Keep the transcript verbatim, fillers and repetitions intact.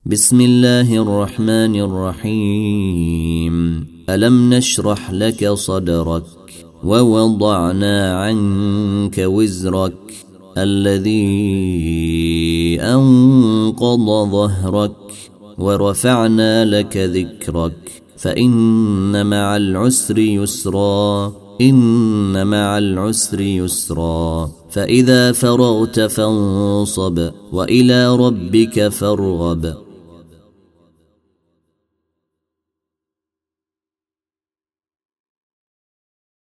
بسم الله الرحمن الرحيم. ألم نشرح لك صدرك ووضعنا عنك وزرك الذي أنقض ظهرك ورفعنا لك ذكرك فإن مع العسر يسرا إن مع العسر يسرا فإذا فرغت فانصب وإلى ربك فارغب